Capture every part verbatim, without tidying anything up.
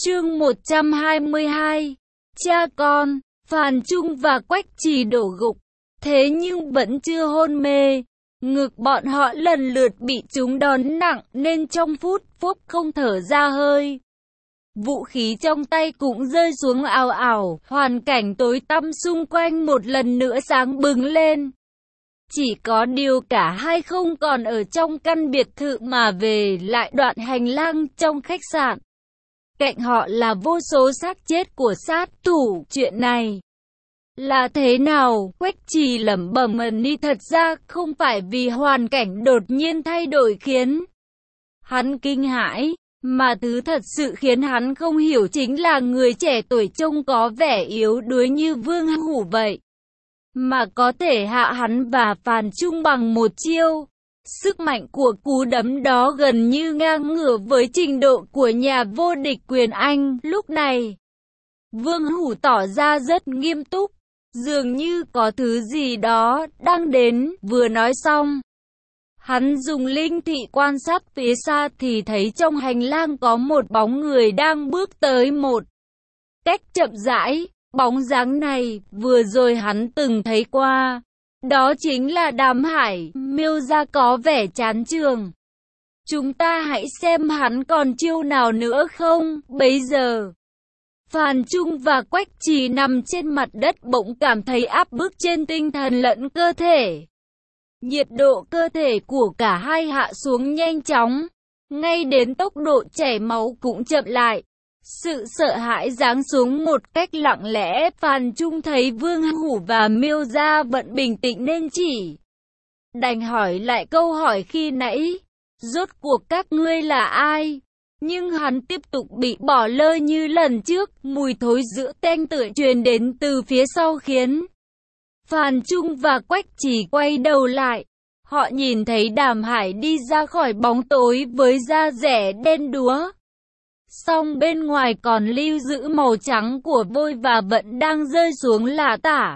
Chương một trăm hai mươi hai. Cha con, Phàn Chung và Quách Trì đổ gục, thế nhưng vẫn chưa hôn mê. Ngực bọn họ lần lượt bị chúng đòn nặng nên trong phút phút không thở ra hơi. Vũ khí trong tay cũng rơi xuống ào ào, hoàn cảnh tối tăm xung quanh một lần nữa sáng bừng lên. Chỉ có điều cả hai không còn ở trong căn biệt thự mà về lại đoạn hành lang trong khách sạn. Cạnh họ là vô số xác chết của sát thủ. Chuyện này là thế nào? Quách Trì lẩm bẩm đi, thật ra không phải vì hoàn cảnh đột nhiên thay đổi khiến hắn kinh hãi, mà thứ thật sự khiến hắn không hiểu chính là người trẻ tuổi trông có vẻ yếu đuối như Vương Hủ vậy, mà có thể hạ hắn và Phàn Chung bằng một chiêu. Sức mạnh của cú đấm đó gần như ngang ngửa với trình độ của nhà vô địch Quyền Anh. Lúc này, Vương Hủ tỏ ra rất nghiêm túc, dường như có thứ gì đó đang đến. Vừa nói xong, hắn dùng linh thị quan sát phía xa thì thấy trong hành lang có một bóng người đang bước tới một cách chậm rãi. Bóng dáng này, vừa rồi hắn từng thấy qua. Đó chính là Đàm Hải. Miêu gia có vẻ chán chường. Chúng ta hãy xem hắn còn chiêu nào nữa không. Bấy giờ, Phàn Chung và Quách Trì nằm trên mặt đất bỗng cảm thấy áp bức trên tinh thần lẫn cơ thể. Nhiệt độ cơ thể của cả hai hạ xuống nhanh chóng, ngay đến tốc độ chảy máu cũng chậm lại. Sự sợ hãi giáng xuống một cách lặng lẽ. Phàn Chung thấy Vương Hủ và Miêu gia vẫn bình tĩnh nên chỉ đành hỏi lại câu hỏi khi nãy. Rốt cuộc các ngươi là ai? Nhưng hắn tiếp tục bị bỏ lơ như lần trước. Mùi thối giữa tanh tưởi truyền đến từ phía sau khiến Phàn Chung và Quách Trì quay đầu lại. Họ nhìn thấy Đàm Hải đi ra khỏi bóng tối với da dẻ đen đúa, song bên ngoài còn lưu giữ màu trắng của vôi và vẫn đang rơi xuống lả tả.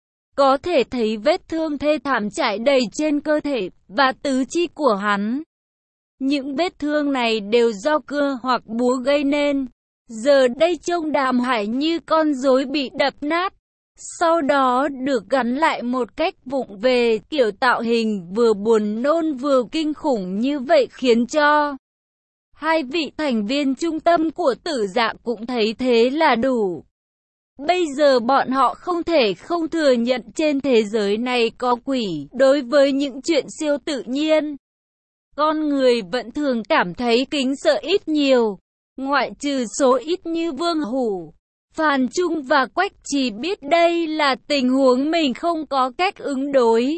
Có thể thấy vết thương thê thảm trải đầy trên cơ thể và tứ chi của hắn. Những vết thương này đều do cưa hoặc búa gây nên. Giờ đây trông Đàm Hải như con rối bị đập nát, sau đó được gắn lại một cách vụng về. Kiểu tạo hình vừa buồn nôn vừa kinh khủng như vậy khiến cho hai vị thành viên trung tâm của Tử Dạ cũng thấy thế là đủ. Bây giờ bọn họ không thể không thừa nhận trên thế giới này có quỷ. Đối với những chuyện siêu tự nhiên, con người vẫn thường cảm thấy kính sợ ít nhiều, ngoại trừ số ít như Vương Hủ. Phàn Chung và Quách Trì biết đây là tình huống mình không có cách ứng đối.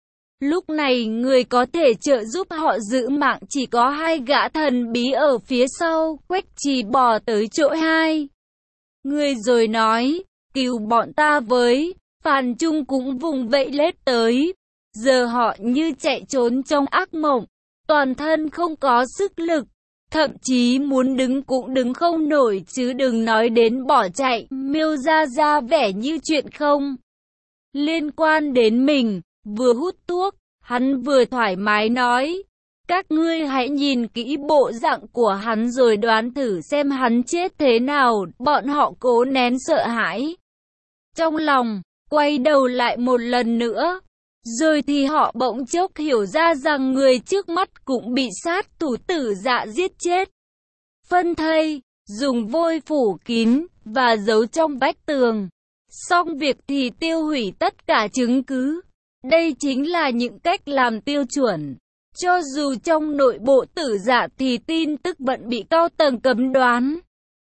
Lúc này người có thể trợ giúp họ giữ mạng chỉ có hai gã thần bí ở phía sau. Quách Trì bò tới chỗ hai người rồi nói, cứu bọn ta với. Phàn Chung cũng vùng vẫy lết tới. Giờ họ như chạy trốn trong ác mộng, toàn thân không có sức lực, thậm chí muốn đứng cũng đứng không nổi chứ đừng nói đến bỏ chạy. Miêu gia ra vẻ như chuyện không liên quan đến mình. Vừa hút thuốc, hắn vừa thoải mái nói, các ngươi hãy nhìn kỹ bộ dạng của hắn rồi đoán thử xem hắn chết thế nào. Bọn họ cố nén sợ hãi trong lòng, quay đầu lại một lần nữa. Rồi thì họ bỗng chốc hiểu ra rằng người trước mắt cũng bị sát thủ Tử Dạ giết chết. Phân thây, dùng vôi phủ kín và giấu trong vách tường. Xong việc thì tiêu hủy tất cả chứng cứ. Đây chính là những cách làm tiêu chuẩn. Cho dù trong nội bộ Tử Dạ thì tin tức vẫn bị cao tầng cấm đoán.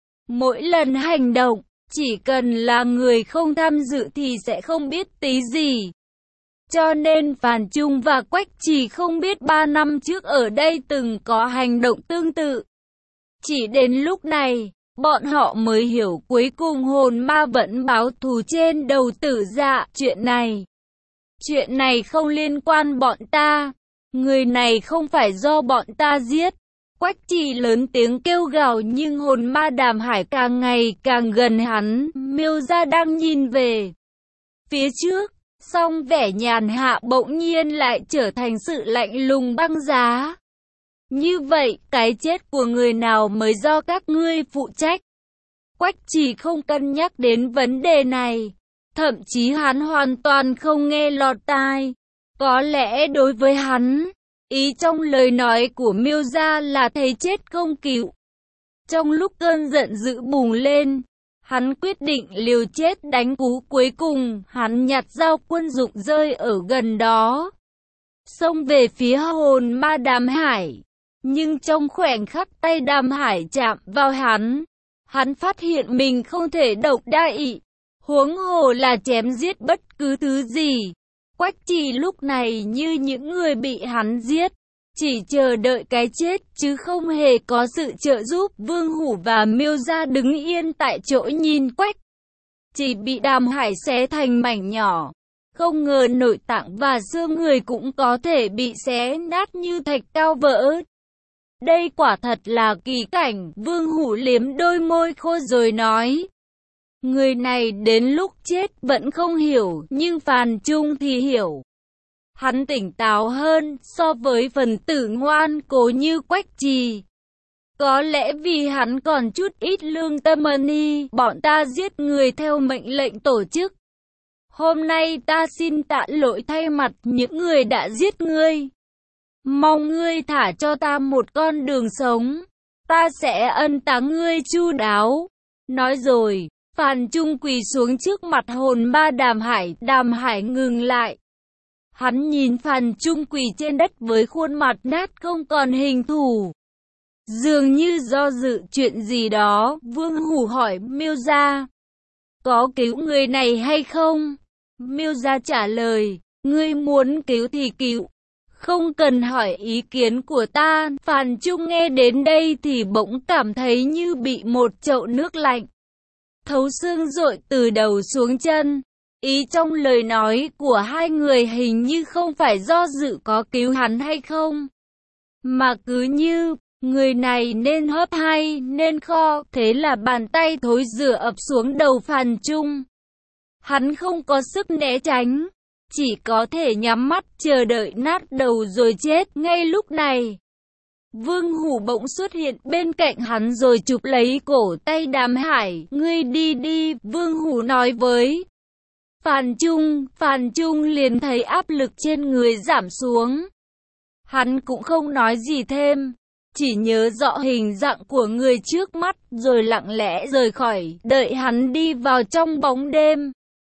Mỗi lần hành động, chỉ cần là người không tham dự thì sẽ không biết tí gì. Cho nên Phàn Chung và Quách Trì không biết ba năm trước ở đây từng có hành động tương tự. Chỉ đến lúc này, bọn họ mới hiểu cuối cùng hồn ma vẫn báo thù trên đầu Tử Dạ. Chuyện này, chuyện này không liên quan bọn ta. Người này không phải do bọn ta giết. Quách Trì lớn tiếng kêu gào nhưng hồn ma Đàm Hải càng ngày càng gần hắn. Miêu gia đang nhìn về phía trước, song vẻ nhàn hạ bỗng nhiên lại trở thành sự lạnh lùng băng giá. Như vậy, cái chết của người nào mới do các ngươi phụ trách? Quách Trì không cân nhắc đến vấn đề này. Thậm chí hắn hoàn toàn không nghe lọt tai. Có lẽ đối với hắn, ý trong lời nói của Miêu gia là thấy chết không cứu. Trong lúc cơn giận dữ bùng lên, hắn quyết định liều chết đánh cú cuối cùng. Hắn nhặt dao quân dụng rơi ở gần đó, xông về phía hồn ma Đàm Hải. Nhưng trong khoảnh khắc tay Đàm Hải chạm vào hắn, hắn phát hiện mình không thể động đậy, huống hồ là chém giết bất cứ thứ gì. Quách Trì lúc này như những người bị hắn giết, chỉ chờ đợi cái chết chứ không hề có sự trợ giúp. Vương Hủ và Miêu gia đứng yên tại chỗ nhìn Quách Trì bị Đàm Hải xé thành mảnh nhỏ. Không ngờ nội tạng và xương người cũng có thể bị xé nát như thạch cao vỡ. Đây quả thật là kỳ cảnh. Vương Hủ liếm đôi môi khô rồi nói, người này đến lúc chết vẫn không hiểu, nhưng Phàn Trung thì hiểu. Hắn tỉnh táo hơn so với phần tử ngoan cố như Quách Trì. Có lẽ vì hắn còn chút ít lương tâm ni. Bọn ta giết người theo mệnh lệnh tổ chức. Hôm nay ta xin tạ lỗi thay mặt những người đã giết ngươi. Mong ngươi thả cho ta một con đường sống. Ta sẽ ân táng ngươi chu đáo. Nói rồi, Phàn Trung quỳ xuống trước mặt hồn ma Đàm Hải. Đàm Hải ngừng lại. Hắn nhìn Phàn Trung quỳ trên đất với khuôn mặt nát không còn hình thù, dường như do dự chuyện gì đó. Vương Hủ hỏi Miêu gia, có cứu người này hay không? Miêu gia trả lời, ngươi muốn cứu thì cứu, không cần hỏi ý kiến của ta. Phàn Trung nghe đến đây thì bỗng cảm thấy như bị một chậu nước lạnh thấu xương dội từ đầu xuống chân. Ý trong lời nói của hai người hình như không phải do dự có cứu hắn hay không, mà cứ như người này nên hấp hay nên kho. Thế là bàn tay thối rửa ập xuống đầu Phàn Trung. Hắn không có sức né tránh, chỉ có thể nhắm mắt chờ đợi nát đầu rồi chết. Ngay lúc này, Vương Hủ bỗng xuất hiện bên cạnh hắn rồi chụp lấy cổ tay Đàm Hải. Ngươi đi đi, Vương Hủ nói với Phàn Trung. Phàn Trung liền thấy áp lực trên người giảm xuống. Hắn cũng không nói gì thêm, chỉ nhớ rõ hình dạng của người trước mắt rồi lặng lẽ rời khỏi, đợi hắn đi vào trong bóng đêm.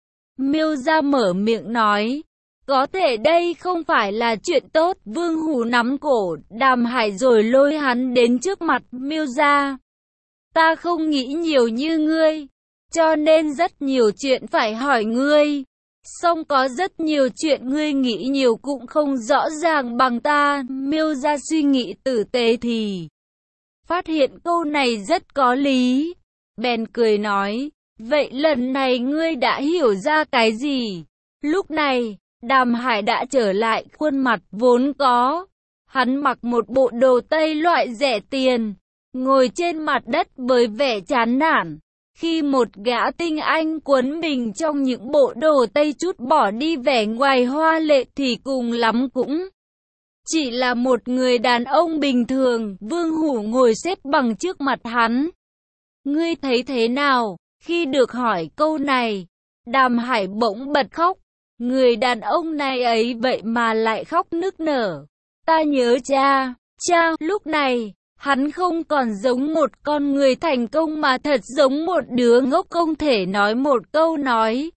Miêu gia mở miệng nói, có thể đây không phải là chuyện tốt. Vương Hủ nắm cổ Đàm Hải rồi lôi hắn đến trước mặt Miêu gia. Ta không nghĩ nhiều như ngươi, cho nên rất nhiều chuyện phải hỏi ngươi. Song có rất nhiều chuyện ngươi nghĩ nhiều cũng không rõ ràng bằng ta. Miêu gia suy nghĩ tử tế thì phát hiện câu này rất có lý, bèn cười nói, vậy lần này ngươi đã hiểu ra cái gì? Lúc này, Đàm Hải đã trở lại khuôn mặt vốn có. Hắn mặc một bộ đồ tây loại rẻ tiền, ngồi trên mặt đất với vẻ chán nản. Khi một gã tinh anh quấn mình trong những bộ đồ tây chút bỏ đi vẻ ngoài hoa lệ thì cùng lắm cũng chỉ là một người đàn ông bình thường. Vương Hủ ngồi xếp bằng trước mặt hắn. Ngươi thấy thế nào? Khi được hỏi câu này, Đàm Hải bỗng bật khóc. Người đàn ông này ấy vậy mà lại khóc nức nở. Ta nhớ cha, cha. Lúc này, hắn không còn giống một con người thành công mà thật giống một đứa ngốc không thể nói một câu nói.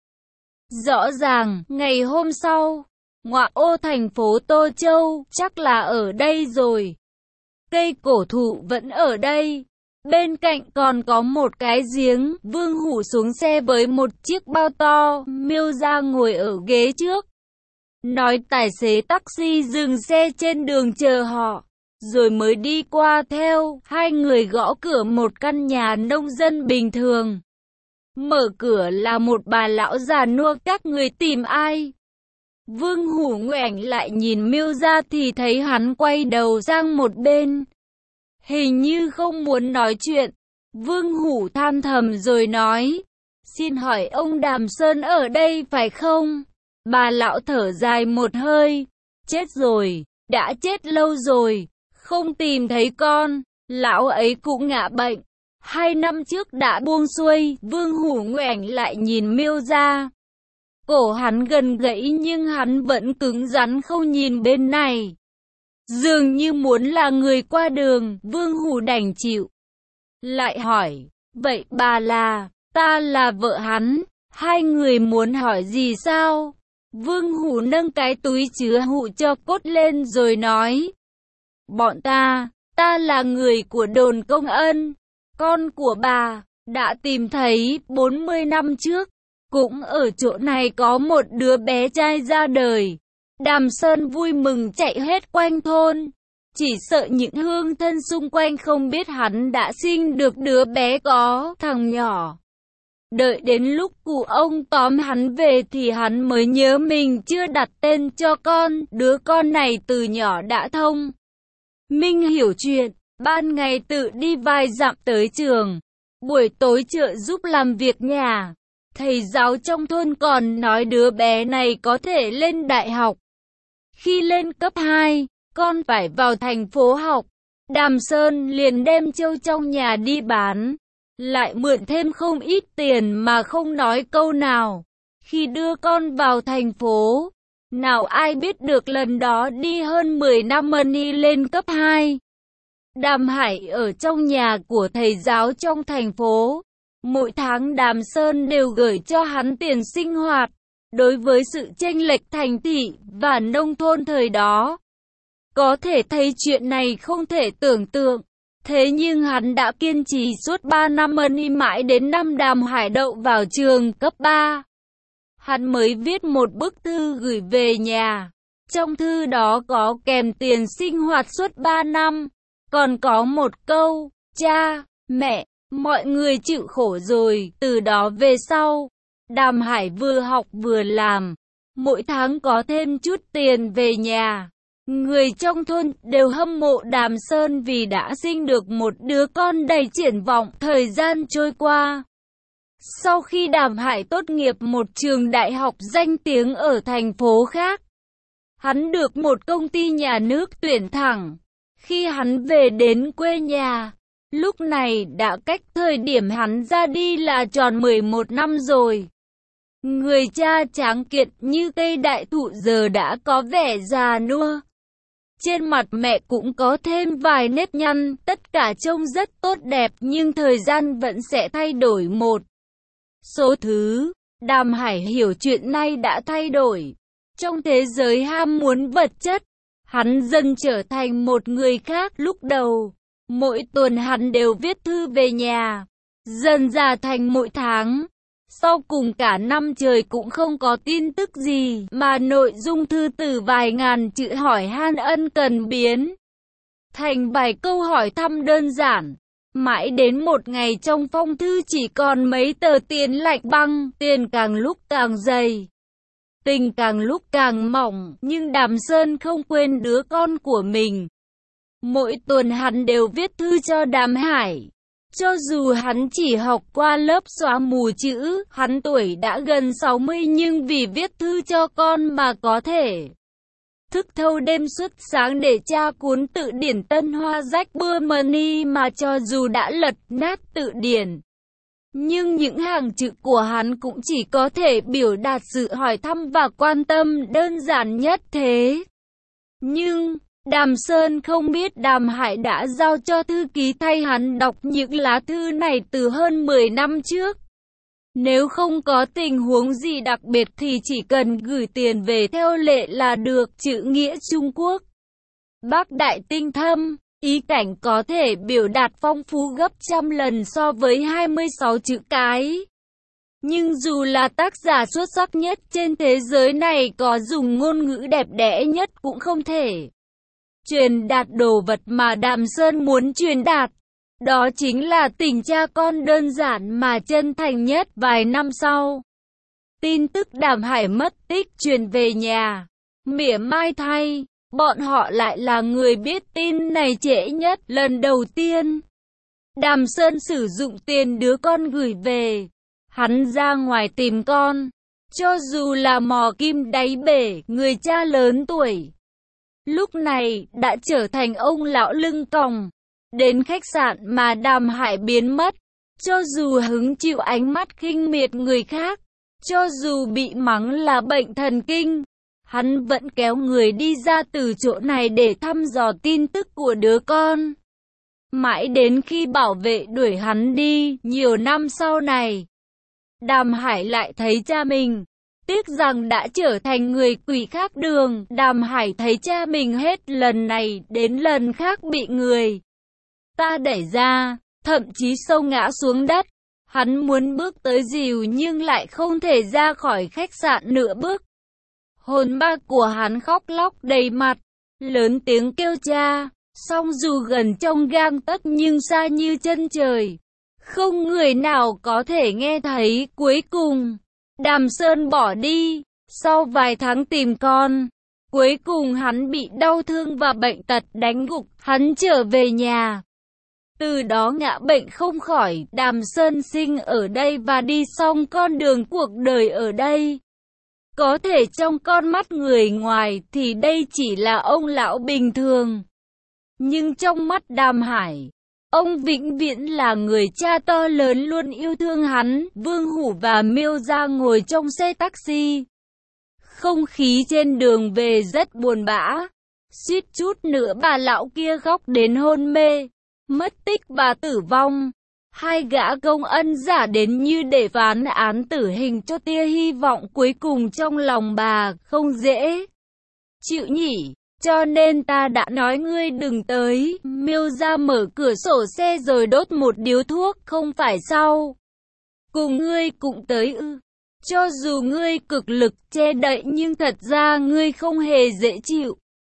Rõ ràng, ngày hôm sau, ngoại ô thành phố Tô Châu, chắc là ở đây rồi. Cây cổ thụ vẫn ở đây. Bên cạnh còn có một cái giếng. Vương Hủ xuống xe với một chiếc bao to. Miêu gia ngồi ở ghế trước, nói tài xế taxi dừng xe trên đường chờ họ, rồi mới đi qua theo. Hai người gõ cửa một căn nhà nông dân bình thường. Mở cửa là một bà lão già nua. Các người tìm ai? Vương Hủ ngoảnh lại nhìn Miêu gia thì thấy hắn quay đầu sang một bên, hình như không muốn nói chuyện. Vương Hủ than thầm rồi nói, xin hỏi ông Đàm Sơn ở đây phải không? Bà lão thở dài một hơi, chết rồi, đã chết lâu rồi, không tìm thấy con. Lão ấy cũng ngã bệnh, Hai năm trước đã buông xuôi, Vương Hủ ngoảnh lại nhìn Miêu Gia. Cổ hắn gần gãy nhưng hắn vẫn cứng rắn không nhìn bên này. Dường như muốn là người qua đường, Vương Hủ đành chịu. Lại hỏi, vậy bà là, ta là vợ hắn, hai người muốn hỏi gì sao? Vương Hủ nâng cái túi chứa hũ cho cốt lên rồi nói. Bọn ta, ta là người của đồn Công Ân, con của bà, đã tìm thấy bốn mươi năm trước. Cũng ở chỗ này có một đứa bé trai ra đời. Đàm Sơn vui mừng chạy hết quanh thôn. Chỉ sợ những hương thân xung quanh không biết hắn đã sinh được đứa bé có thằng nhỏ. Đợi đến lúc cụ ông tóm hắn về thì hắn mới nhớ mình chưa đặt tên cho con. Đứa con này từ nhỏ đã thông minh hiểu chuyện, ban ngày tự đi vài dặm tới trường, buổi tối trợ giúp làm việc nhà. Thầy giáo trong thôn còn nói đứa bé này có thể lên đại học. Khi lên cấp hai, con phải vào thành phố học. Đàm Sơn liền đem trâu trong nhà đi bán, lại mượn thêm không ít tiền mà không nói câu nào. Khi đưa con vào thành phố, nào ai biết được lần đó đi hơn mười năm Money lên cấp hai. Đàm Hải ở trong nhà của thầy giáo trong thành phố. Mỗi tháng Đàm Sơn đều gửi cho hắn tiền sinh hoạt. Đối với sự chênh lệch thành thị và nông thôn thời đó, có thể thấy chuyện này không thể tưởng tượng. Thế nhưng hắn đã kiên trì suốt ba năm Money mãi đến năm Đàm Hải đậu vào trường cấp ba. Hắn mới viết một bức thư gửi về nhà. Trong thư đó có kèm tiền sinh hoạt suốt ba năm. Còn có một câu, cha, mẹ, mọi người chịu khổ rồi. Từ đó về sau, Đàm Hải vừa học vừa làm, mỗi tháng có thêm chút tiền về nhà. Người trong thôn đều hâm mộ Đàm Sơn vì đã sinh được một đứa con đầy triển vọng. Thời gian trôi qua, sau khi Đàm Hải tốt nghiệp một trường đại học danh tiếng ở thành phố khác, hắn được một công ty nhà nước tuyển thẳng. Khi hắn về đến quê nhà, lúc này đã cách thời điểm hắn ra đi là tròn mười một năm rồi. Người cha tráng kiện như cây đại thụ giờ đã có vẻ già nua. Trên mặt mẹ cũng có thêm vài nếp nhăn, tất cả trông rất tốt đẹp nhưng thời gian vẫn sẽ thay đổi một số thứ. Đàm Hải hiểu chuyện này đã thay đổi. Trong thế giới ham muốn vật chất, hắn dần trở thành một người khác. Lúc đầu, mỗi tuần hắn đều viết thư về nhà, dần dà thành mỗi tháng. Sau cùng cả năm trời cũng không có tin tức gì, mà nội dung thư từ vài ngàn chữ hỏi han ân cần biến thành vài câu hỏi thăm đơn giản. Mãi đến một ngày trong phong thư chỉ còn mấy tờ tiền lạnh băng, tiền càng lúc càng dày, tình càng lúc càng mỏng, nhưng Đàm Sơn không quên đứa con của mình. Mỗi tuần hắn đều viết thư cho Đàm Hải. Cho dù hắn chỉ học qua lớp xóa mù chữ, hắn tuổi đã gần sáu mươi nhưng vì viết thư cho con mà có thể thức thâu đêm suốt sáng để tra cuốn tự điển Tân Hoa rách bưa Money mà cho dù đã lật nát tự điển, nhưng những hàng chữ của hắn cũng chỉ có thể biểu đạt sự hỏi thăm và quan tâm đơn giản nhất thế. Nhưng Đàm Sơn không biết Đàm Hải đã giao cho thư ký thay hắn đọc những lá thư này từ hơn mười năm trước. Nếu không có tình huống gì đặc biệt thì chỉ cần gửi tiền về theo lệ là được. Chữ nghĩa Trung Quốc Bác đại tinh thâm, ý cảnh có thể biểu đạt phong phú gấp trăm lần so với hai mươi sáu chữ cái. Nhưng dù là tác giả xuất sắc nhất trên thế giới này có dùng ngôn ngữ đẹp đẽ nhất cũng không thể truyền đạt đồ vật mà Đàm Sơn muốn truyền đạt. Đó chính là tình cha con đơn giản mà chân thành nhất. Vài năm sau, tin tức Đàm Hải mất tích truyền về nhà. Mỉa mai thay, bọn họ lại là người biết tin này trễ nhất. Lần đầu tiên, Đàm Sơn sử dụng tiền đứa con gửi về. Hắn ra ngoài tìm con, cho dù là mò kim đáy bể. Người cha lớn tuổi lúc này đã trở thành ông lão lưng còng. Đến khách sạn mà Đàm Hải biến mất. Cho dù hứng chịu ánh mắt khinh miệt người khác, cho dù bị mắng là bệnh thần kinh, hắn vẫn kéo người đi ra từ chỗ này để thăm dò tin tức của đứa con. Mãi đến khi bảo vệ đuổi hắn đi, nhiều năm sau này, Đàm Hải lại thấy cha mình. Tiếc rằng đã trở thành người quỷ khác đường. Đàm Hải thấy cha mình hết lần này đến lần khác bị người ta đẩy ra, thậm chí xông ngã xuống đất. Hắn muốn bước tới dìu nhưng lại không thể ra khỏi khách sạn nửa bước. Hồn ma của hắn khóc lóc đầy mặt, lớn tiếng kêu cha, song dù gần trong gang tấc nhưng xa như chân trời. Không người nào có thể nghe thấy. Cuối cùng, Đàm Sơn bỏ đi. Sau vài tháng tìm con, cuối cùng hắn bị đau thương và bệnh tật đánh gục. Hắn trở về nhà. Từ đó ngã bệnh không khỏi. Đàm Sơn sinh ở đây và đi xong con đường cuộc đời ở đây. Có thể trong con mắt người ngoài thì đây chỉ là ông lão bình thường. Nhưng trong mắt Đàm Hải, ông vĩnh viễn là người cha to lớn luôn yêu thương hắn. Vương Hủ và Miêu Gia ngồi trong xe taxi. Không khí trên đường về rất buồn bã. Suýt chút nữa bà lão kia khóc đến hôn mê. Mất tích và tử vong. Hai gã công ân giả đến như để phán án tử hình cho tia hy vọng cuối cùng trong lòng bà. Không dễ chịu nhỉ. Cho nên ta đã nói ngươi đừng tới. Miêu Gia mở cửa sổ xe rồi đốt một điếu thuốc. Không phải sao? Cùng ngươi cũng tới ư? Cho dù ngươi cực lực che đậy nhưng thật ra ngươi không hề dễ chịu.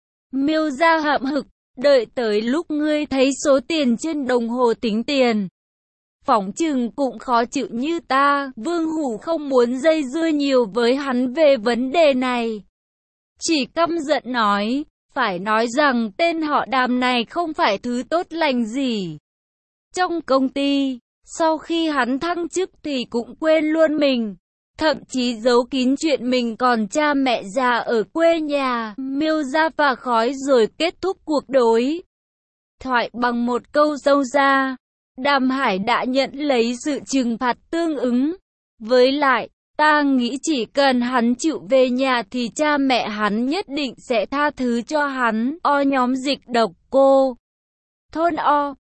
Miêu Gia hậm hực. Đợi tới lúc ngươi thấy số tiền trên đồng hồ tính tiền, phỏng chừng cũng khó chịu như ta. Vương Hủ không muốn dây dưa nhiều với hắn về vấn đề này. Chỉ căm giận nói, phải nói rằng tên họ Đàm này không phải thứ tốt lành gì. Trong công ty, sau khi hắn thăng chức thì cũng quên luôn mình. Thậm chí giấu kín chuyện mình còn cha mẹ già ở quê nhà. Miêu Gia phà khói rồi kết thúc cuộc đối thoại bằng một câu râu ra. Đàm Hải đã nhận lấy sự trừng phạt tương ứng. Với lại, ta nghĩ chỉ cần hắn chịu về nhà thì cha mẹ hắn nhất định sẽ tha thứ cho hắn. O nhóm dịch độc cô. Thôn O.